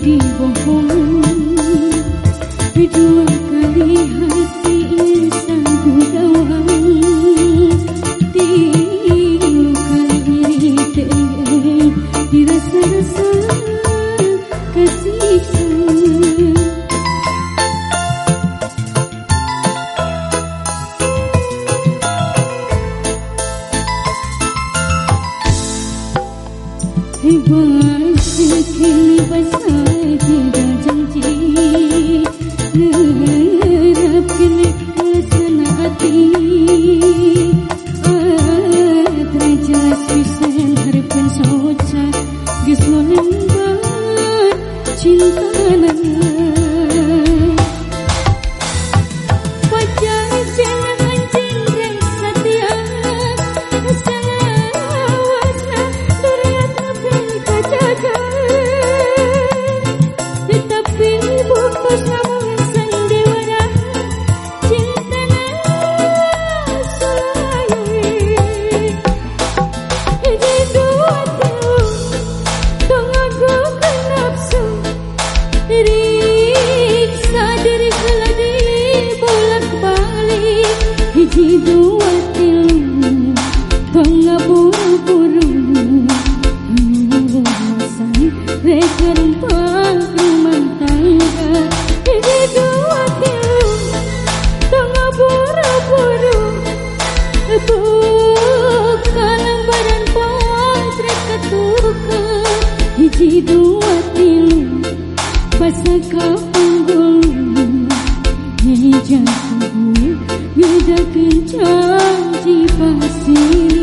bohong. Dua kali hati insan ku dawang, tilu kali iri dirasa-rasa kasih sayang. Hebat sekali basah tiada janji, ngerap kini laksana hati. Terjelas pisan harapan soca geus lembar cinta nana. Pacar jangan jenggreng setia, salawasna duriatna peka jaga. Tetapi putus namun sandiwara, cintana selalu. Hiji dua tilu, dong aku ke nafsu, riksa diri heula dibolak-balik. Hiji dua tilu, dong buru-buru, masan rek rempah rumah tangga. Hiji dua tilu, dong buru-buru, buka lembaran potret ketuka. Hiji dua tilu, basa ka panggul, hijau kubu ngedakeun janji pasiri.